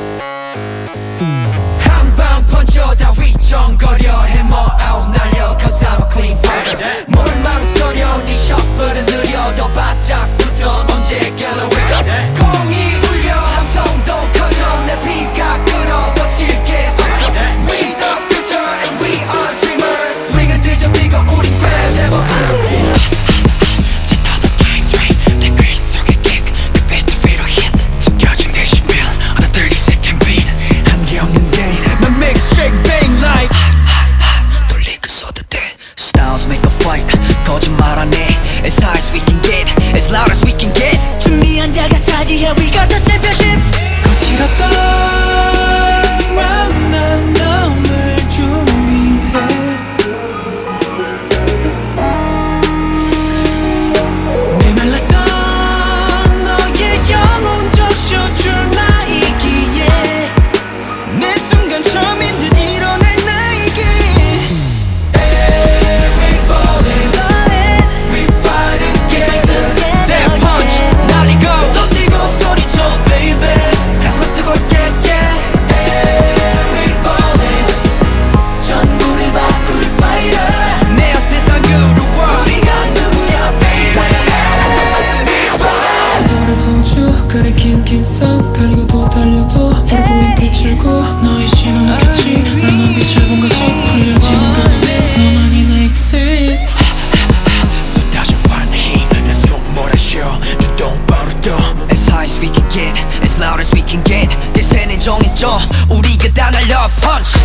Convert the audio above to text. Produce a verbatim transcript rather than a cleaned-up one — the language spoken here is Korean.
한방 펀쳐 다 휘청거려 해머 아웃 날려 Cause I'm a clean fighter 뭘 망설여 네 셔플은 느려 더 바짝 붙어 언제까나 wake up 공이 울려 함성도 커져 내 피가 끓어 거칠 게 없어 We the future and we are dreamers 링은 뒤집히고 우린 돼 제법 거짓말 안 해 As high as we can get As loud as we can get 준비한 자가 차지해 We got the championship 거칠었던 만남을 준비해 메말랐던 너의 영혼 적셔줄 나이기에 내 순간 처음인 듯 일어날 나이기 그래 긴긴 싸움 달리고 또 달려도 모르고 윙크 줄고 너의 신호는 같이 난 눈빛을 본 거지 풀려지는 거네 너만이 내 exit 쏟아져 환한 힘난 숨 몰아쉬어 눈동 바로 떠 As high as we can get As loud as we can get 대세는 정해져 우리가 다 날려 punch